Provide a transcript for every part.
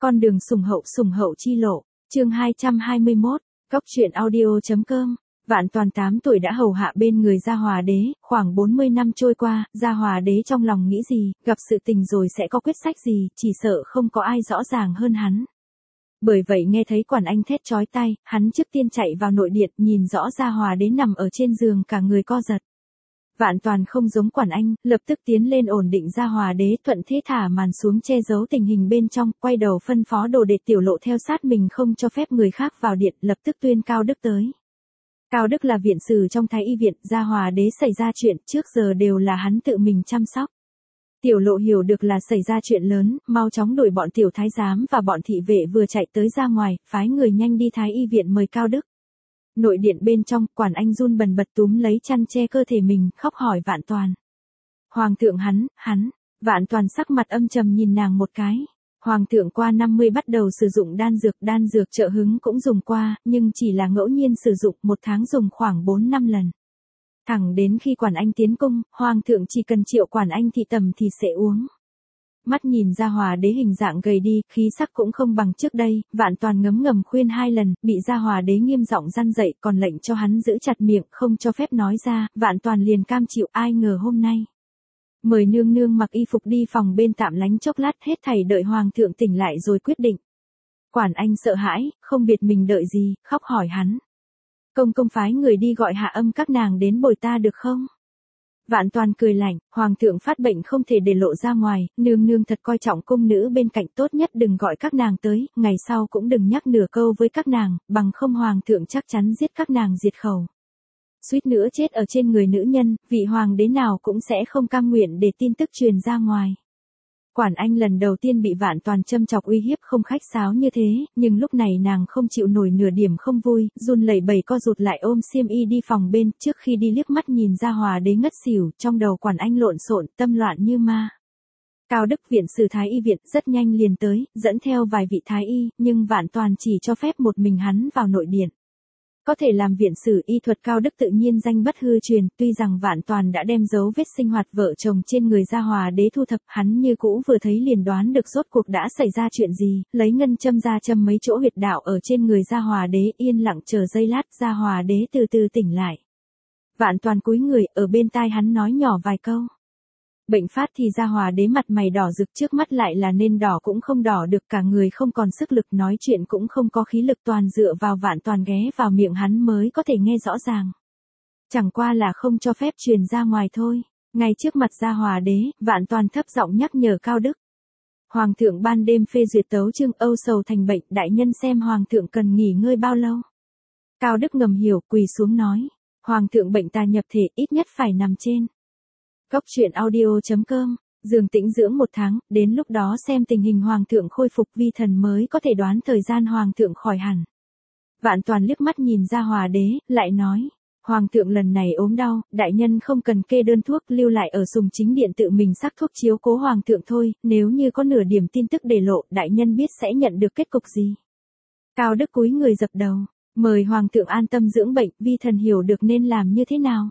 Con đường sủng hậu chi lộ, chương 221, Cốc truyện audio.com. Vạn Toàn 8 tuổi đã hầu hạ bên người Gia Hòa Đế, khoảng 40 năm trôi qua, Gia Hòa Đế trong lòng nghĩ gì, gặp sự tình rồi sẽ có quyết sách gì, chỉ sợ không có ai rõ ràng hơn hắn. Bởi vậy nghe thấy Quản Anh thét chói tai, hắn trước tiên chạy vào nội điện, nhìn rõ Gia Hòa Đế nằm ở trên giường cả người co giật. Vạn Toàn không giống Quản Anh, lập tức tiến lên ổn định Gia Hòa Đế, thuận thế thả màn xuống che giấu tình hình bên trong, quay đầu phân phó đồ đệ Tiểu Lộ theo sát mình không cho phép người khác vào điện, lập tức tuyên Cao Đức tới. Cao Đức là viện sử trong Thái Y viện, Gia Hòa Đế xảy ra chuyện trước giờ đều là hắn tự mình chăm sóc. Tiểu Lộ hiểu được là xảy ra chuyện lớn, mau chóng đuổi bọn tiểu thái giám và bọn thị vệ vừa chạy tới ra ngoài, phái người nhanh đi Thái Y viện mời Cao Đức. Nội điện bên trong, Quản Anh run bần bật túm lấy chăn che cơ thể mình, khóc hỏi Vạn Toàn. Hoàng thượng hắn, Vạn Toàn sắc mặt âm trầm nhìn nàng một cái. Hoàng thượng qua 50 bắt đầu sử dụng đan dược trợ hứng cũng dùng qua, nhưng chỉ là ngẫu nhiên sử dụng, một tháng dùng khoảng 4-5 lần. Thẳng đến khi Quản Anh tiến cung, Hoàng thượng chỉ cần triệu Quản Anh thị tầm thì sẽ uống. Mắt nhìn Gia Hòa Đế hình dạng gầy đi, khí sắc cũng không bằng trước đây, Vạn Toàn ngấm ngầm khuyên 2 lần, bị Gia Hòa Đế nghiêm giọng răn dậy, còn lệnh cho hắn giữ chặt miệng, không cho phép nói ra, Vạn Toàn liền cam chịu, ai ngờ hôm nay. Mời nương nương mặc y phục đi phòng bên tạm lánh chốc lát, hết thảy đợi Hoàng thượng tỉnh lại rồi quyết định. Quản Anh sợ hãi, không biết mình đợi gì, khóc hỏi hắn. Công phái người đi gọi Hạ Âm các nàng đến bồi ta được không? Vạn Toàn cười lạnh, Hoàng thượng phát bệnh không thể để lộ ra ngoài, nương thật coi trọng cung nữ bên cạnh, tốt nhất đừng gọi các nàng tới, ngày sau cũng đừng nhắc nửa câu với các nàng, bằng không Hoàng thượng chắc chắn giết các nàng diệt khẩu. Suýt nữa chết ở trên người nữ nhân, vị hoàng đế nào cũng sẽ không cam nguyện để tin tức truyền ra ngoài. Quản Anh lần đầu tiên bị Vạn Toàn châm chọc uy hiếp không khách sáo như thế, nhưng lúc này nàng không chịu nổi nửa điểm không vui, run lẩy bẩy co rụt lại ôm xiêm y đi phòng bên, trước khi đi liếc mắt nhìn Gia Hòa Đế ngất xỉu, trong đầu Quản Anh lộn xộn, tâm loạn như ma. Cao Đức viện sử Thái Y viện rất nhanh liền tới, dẫn theo vài vị Thái Y, nhưng Vạn Toàn chỉ cho phép một mình hắn vào nội điện. Có thể làm viện sử y thuật Cao Đức tự nhiên danh bất hư truyền, tuy rằng Vạn Toàn đã đem dấu vết sinh hoạt vợ chồng trên người Gia Hòa Đế thu thập, hắn như cũ vừa thấy liền đoán được rốt cuộc đã xảy ra chuyện gì, lấy ngân châm ra châm mấy chỗ huyệt đạo ở trên người Gia Hòa Đế, yên lặng chờ giây lát, Gia Hòa Đế từ từ tỉnh lại. Vạn Toàn cúi người, ở bên tai hắn nói nhỏ vài câu. Bệnh phát thì Gia Hòa Đế mặt mày đỏ rực, trước mắt lại là nên đỏ cũng không đỏ được, cả người không còn sức lực, nói chuyện cũng không có khí lực, toàn dựa vào Vạn Toàn ghé vào miệng hắn mới có thể nghe rõ ràng. Chẳng qua là không cho phép truyền ra ngoài thôi. Ngay trước mặt Gia Hòa Đế, Vạn Toàn thấp giọng nhắc nhở Cao Đức. Hoàng thượng ban đêm phê duyệt tấu chương, âu sầu thành bệnh, đại nhân xem Hoàng thượng cần nghỉ ngơi bao lâu. Cao Đức ngầm hiểu, quỳ xuống nói. Hoàng thượng bệnh tà nhập thể, ít nhất phải nằm trên. Cốc truyện audio.com, giường tĩnh dưỡng 1 tháng, đến lúc đó xem tình hình Hoàng thượng khôi phục, vi thần mới có thể đoán thời gian Hoàng thượng khỏi hẳn. Vạn Toàn liếc mắt nhìn Gia Hòa Đế, lại nói, Hoàng thượng lần này ốm đau, đại nhân không cần kê đơn thuốc, lưu lại ở Sùng Chính điện tự mình sắc thuốc chiếu cố Hoàng thượng thôi, nếu như có nửa điểm tin tức để lộ, đại nhân biết sẽ nhận được kết cục gì. Cao Đức cúi người dập đầu, mời Hoàng thượng an tâm dưỡng bệnh, vi thần hiểu được nên làm như thế nào.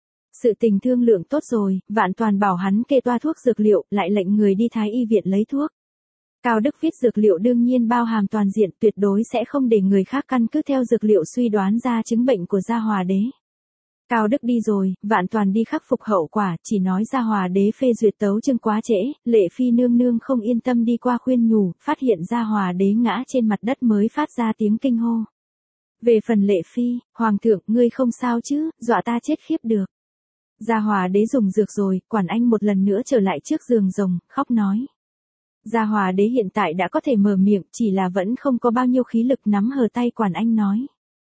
Sự tình thương lượng tốt rồi, Vạn Toàn bảo hắn kê toa thuốc dược liệu, lại lệnh người đi Thái Y viện lấy thuốc. Cao Đức viết dược liệu đương nhiên bao hàm toàn diện, tuyệt đối sẽ không để người khác căn cứ theo dược liệu suy đoán ra chứng bệnh của Gia Hòa Đế. Cao Đức đi rồi, Vạn Toàn đi khắc phục hậu quả, chỉ nói Gia Hòa Đế phê duyệt tấu chương quá trễ, Lệ Phi nương không yên tâm đi qua khuyên nhủ, phát hiện Gia Hòa Đế ngã trên mặt đất mới phát ra tiếng kinh hô. Về phần Lệ Phi, Hoàng thượng, ngươi không sao chứ, dọa ta chết khiếp được. Gia Hòa Đế dùng dược rồi, Quản Anh một lần nữa trở lại trước giường rồng, khóc nói. Gia Hòa Đế hiện tại đã có thể mở miệng, chỉ là vẫn không có bao nhiêu khí lực, nắm hờ tay Quản Anh nói.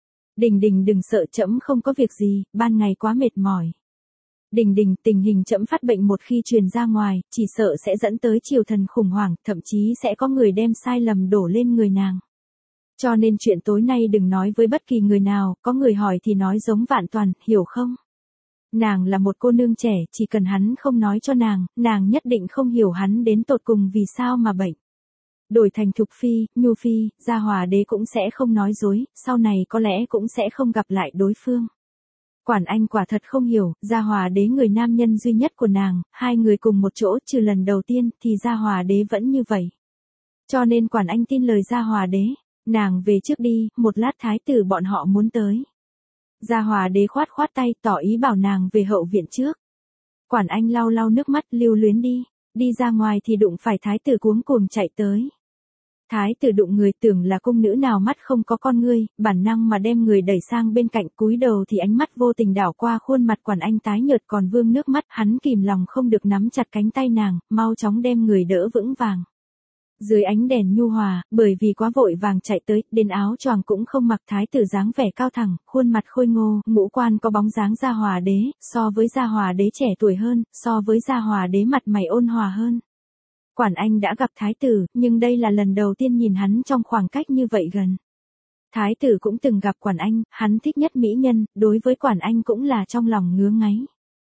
Đình đừng sợ, trẫm không có việc gì, ban ngày quá mệt mỏi. Đình, tình hình trẫm phát bệnh một khi truyền ra ngoài, chỉ sợ sẽ dẫn tới triều thần khủng hoảng, thậm chí sẽ có người đem sai lầm đổ lên người nàng. Cho nên chuyện tối nay đừng nói với bất kỳ người nào, có người hỏi thì nói giống Vạn Toàn, hiểu không? Nàng là một cô nương trẻ, chỉ cần hắn không nói cho nàng nhất định không hiểu hắn đến tột cùng vì sao mà bệnh. Đổi thành Thục Phi, Nhu Phi, Gia Hòa Đế cũng sẽ không nói dối, sau này có lẽ cũng sẽ không gặp lại đối phương. Quản Anh quả thật không hiểu, Gia Hòa Đế người nam nhân duy nhất của nàng, 2 người cùng một chỗ, trừ lần đầu tiên thì Gia Hòa Đế vẫn như vậy. Cho nên Quản Anh tin lời Gia Hòa đế, nàng về trước đi, một lát thái tử bọn họ muốn tới. Gia Hòa đế khoát khoát tay tỏ ý bảo nàng về hậu viện trước. Quản Anh lau lau nước mắt lưu luyến đi ra ngoài thì đụng phải thái tử cuống cuồng chạy tới. Thái tử đụng người tưởng là cung nữ nào mắt không có con ngươi, bản năng mà đem người đẩy sang bên cạnh cúi đầu thì ánh mắt vô tình đảo qua khuôn mặt Quản Anh tái nhợt còn vương nước mắt, hắn kìm lòng không được nắm chặt cánh tay nàng, mau chóng đem người đỡ vững vàng. Dưới ánh đèn nhu hòa, bởi vì quá vội vàng chạy tới, đến áo choàng cũng không mặc, thái tử dáng vẻ cao thẳng, khuôn mặt khôi ngô, ngũ quan có bóng dáng Gia Hòa đế, so với Gia Hòa đế trẻ tuổi hơn, so với Gia Hòa đế mặt mày ôn hòa hơn. Quản Anh đã gặp thái tử, nhưng đây là lần đầu tiên nhìn hắn trong khoảng cách như vậy gần. Thái tử cũng từng gặp Quản Anh, hắn thích nhất mỹ nhân, đối với Quản Anh cũng là trong lòng ngứa ngáy.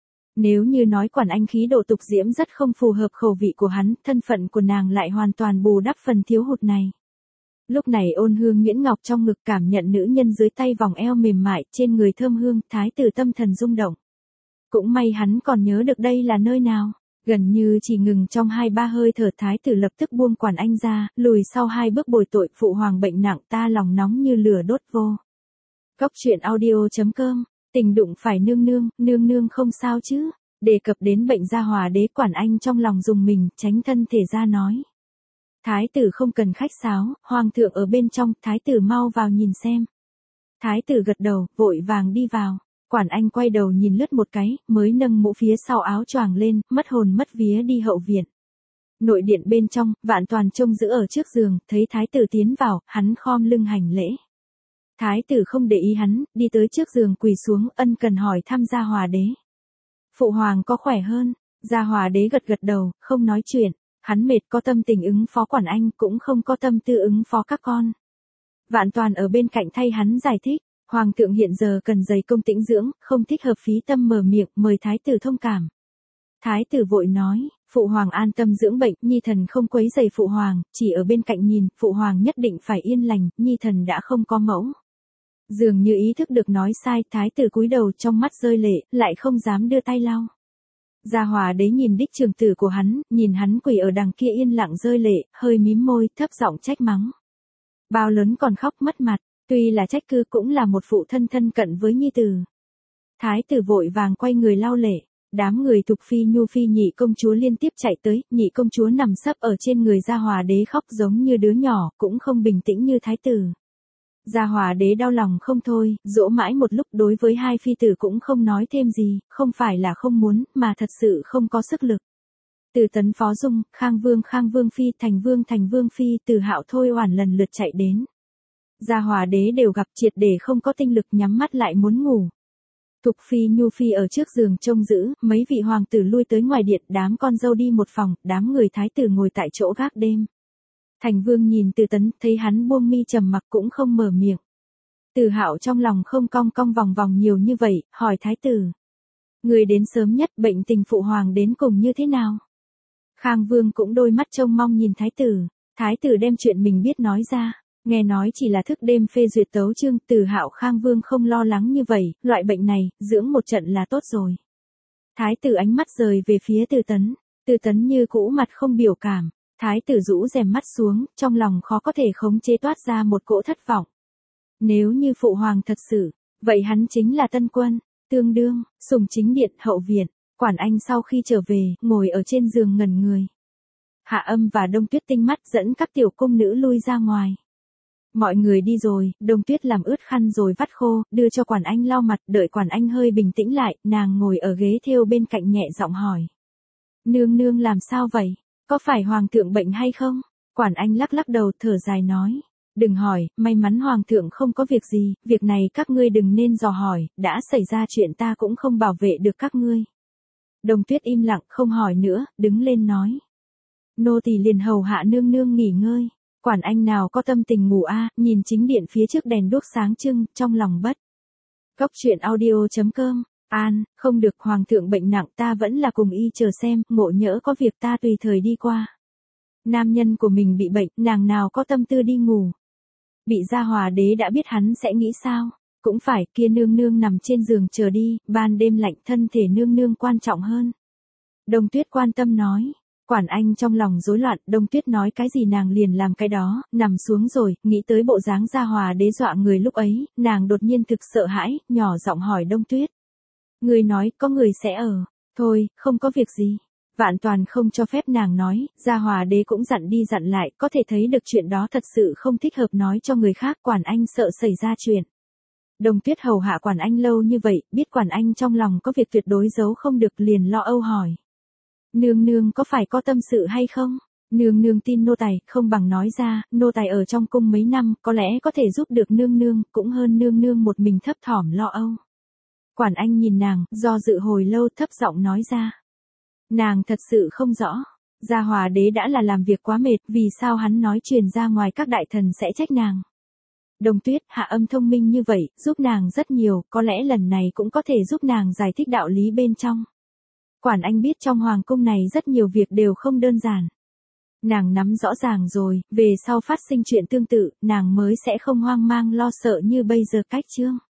Nếu như nói Quản Anh khí độ tục diễm rất không phù hợp khẩu vị của hắn, thân phận của nàng lại hoàn toàn bù đắp phần thiếu hụt này. Lúc này ôn hương nhuyễn ngọc trong ngực cảm nhận nữ nhân dưới tay vòng eo mềm mại, trên người thơm hương, thái tử tâm thần rung động. Cũng may hắn còn nhớ được đây là nơi nào. Gần như chỉ ngừng trong 2-3 hơi thở, thái tử lập tức buông Quản Anh ra, lùi sau 2 bước bồi tội, phụ hoàng bệnh nặng, ta lòng nóng như lửa đốt vô. Cóc truyện audio.com, tình đụng phải nương nương không sao chứ. Đề cập đến bệnh Gia Hòa đế, Quản Anh trong lòng dùng mình, tránh thân thể ra nói. Thái tử không cần khách sáo, hoàng thượng ở bên trong, thái tử mau vào nhìn xem. Thái tử gật đầu, vội vàng đi vào. Quản Anh quay đầu nhìn lướt một cái, mới nâng mũ phía sau áo choàng lên, mất hồn mất vía đi hậu viện. Nội điện bên trong, Vạn Toàn trông giữ ở trước giường, thấy thái tử tiến vào, hắn khom lưng hành lễ. Thái tử không để ý hắn, đi tới trước giường quỳ xuống, ân cần hỏi thăm Gia Hòa đế. Phụ hoàng có khỏe hơn? Gia Hòa đế gật gật đầu, không nói chuyện, hắn mệt, có tâm tình ứng phó Quản Anh, cũng không có tâm tư ứng phó các con. Vạn Toàn ở bên cạnh thay hắn giải thích. Hoàng thượng hiện giờ cần dày công tĩnh dưỡng, không thích hợp phí tâm mở miệng, mời thái tử thông cảm. Thái tử vội nói, phụ hoàng an tâm dưỡng bệnh, nhi thần không quấy rầy phụ hoàng, chỉ ở bên cạnh nhìn, phụ hoàng nhất định phải yên lành, nhi thần đã không có mẫu. Dường như ý thức được nói sai, thái tử cúi đầu trong mắt rơi lệ, lại không dám đưa tay lau. Gia Hòa đế nhìn đích trường tử của hắn, nhìn hắn quỳ ở đằng kia yên lặng rơi lệ, hơi mím môi, thấp giọng trách mắng. Bao lớn còn khóc mất mặt. Tuy là trách cứ cũng là một phụ thân thân cận với nhi tử. Thái tử vội vàng quay người lau lệ, đám người Thục Phi Nhu Phi nhị công chúa liên tiếp chạy tới, nhị công chúa nằm sấp ở trên người Gia Hòa đế khóc giống như đứa nhỏ, cũng không bình tĩnh như thái tử. Gia Hòa đế đau lòng không thôi, dỗ mãi một lúc đối với hai phi tử cũng không nói thêm gì, không phải là không muốn, mà thật sự không có sức lực. Từ Tấn Phó Dung, Khang Vương Phi, Thành Vương Phi, Từ Hạo Thôi Oản lần lượt chạy đến. Gia Hòa đế đều gặp triệt để không có tinh lực, nhắm mắt lại muốn ngủ. Thục Phi Nhu Phi ở trước giường trông giữ, mấy vị hoàng tử lui tới ngoài điện, đám con dâu đi một phòng, đám người thái tử ngồi tại chỗ gác đêm. Thành Vương nhìn Từ Tấn, thấy hắn buông mi trầm mặc cũng không mở miệng. Từ Hạo trong lòng không cong cong vòng vòng nhiều như vậy, hỏi thái tử. Người đến sớm nhất, bệnh tình phụ hoàng đến cùng như thế nào? Khang Vương cũng đôi mắt trông mong nhìn thái tử đem chuyện mình biết nói ra. Nghe nói chỉ là thức đêm phê duyệt tấu chương, Từ Hạo Khang Vương không lo lắng như vậy, loại bệnh này, dưỡng một trận là tốt rồi. Thái tử ánh mắt rời về phía Từ Tấn như cũ mặt không biểu cảm, thái tử rũ rèm mắt xuống, trong lòng khó có thể khống chế toát ra một cỗ thất vọng. Nếu như phụ hoàng thật sự, vậy hắn chính là tân quân, tương đương, sùng chính điện, hậu viện. Quản Anh sau khi trở về, ngồi ở trên giường ngẩn người. Hạ Âm và Đông Tuyết tinh mắt dẫn các tiểu cung nữ lui ra ngoài. Mọi người đi rồi, Đông Tuyết làm ướt khăn rồi vắt khô, đưa cho Quản Anh lau mặt, đợi Quản Anh hơi bình tĩnh lại, nàng ngồi ở ghế thêu bên cạnh nhẹ giọng hỏi. Nương làm sao vậy? Có phải hoàng thượng bệnh hay không? Quản Anh lắc lắc đầu thở dài nói. Đừng hỏi, may mắn hoàng thượng không có việc gì, việc này các ngươi đừng nên dò hỏi, đã xảy ra chuyện ta cũng không bảo vệ được các ngươi. Đông Tuyết im lặng không hỏi nữa, đứng lên nói. Nô tỳ liền hầu hạ nương nghỉ ngơi. Quản Anh nào có tâm tình ngủ nhìn chính điện phía trước đèn đuốc sáng trưng, trong lòng bất. Cóc truyện audio.com, không được, hoàng thượng bệnh nặng, ta vẫn là cùng y chờ xem, ngộ nhỡ có việc ta tùy thời đi qua. Nam nhân của mình bị bệnh, nàng nào có tâm tư đi ngủ. Bị Gia Hòa đế đã biết hắn sẽ nghĩ sao, cũng phải, kia nương nằm trên giường chờ đi, ban đêm lạnh, thân thể nương quan trọng hơn. Đông Tuyết quan tâm nói. Quản Anh trong lòng rối loạn, Đông Tuyết nói cái gì nàng liền làm cái đó, nằm xuống rồi, nghĩ tới bộ dáng Gia Hòa đế dọa người lúc ấy, nàng đột nhiên thực sợ hãi, nhỏ giọng hỏi Đông Tuyết. Người nói, có người sẽ ở. Thôi, không có việc gì. Vạn Toàn không cho phép nàng nói, Gia Hòa đế cũng dặn đi dặn lại, có thể thấy được chuyện đó thật sự không thích hợp nói cho người khác. Quản Anh sợ xảy ra chuyện. Đông Tuyết hầu hạ Quản Anh lâu như vậy, biết Quản Anh trong lòng có việc tuyệt đối giấu không được, liền lo âu hỏi. Nương nương có phải có tâm sự hay không? Nương nương tin nô tài, không bằng nói ra, nô tài ở trong cung mấy năm, có lẽ có thể giúp được nương nương, cũng hơn nương nương một mình thấp thỏm lo âu. Quản Anh nhìn nàng, do dự hồi lâu thấp giọng nói ra. Nàng thật sự không rõ. Gia Hòa đế đã là làm việc quá mệt, vì sao hắn nói truyền ra ngoài các đại thần sẽ trách nàng. Đông Tuyết, Hạ Âm thông minh như vậy, giúp nàng rất nhiều, có lẽ lần này cũng có thể giúp nàng giải thích đạo lý bên trong. Quản Anh biết trong hoàng cung này rất nhiều việc đều không đơn giản. Nàng nắm rõ ràng rồi, về sau phát sinh chuyện tương tự, nàng mới sẽ không hoang mang lo sợ như bây giờ. Cách chương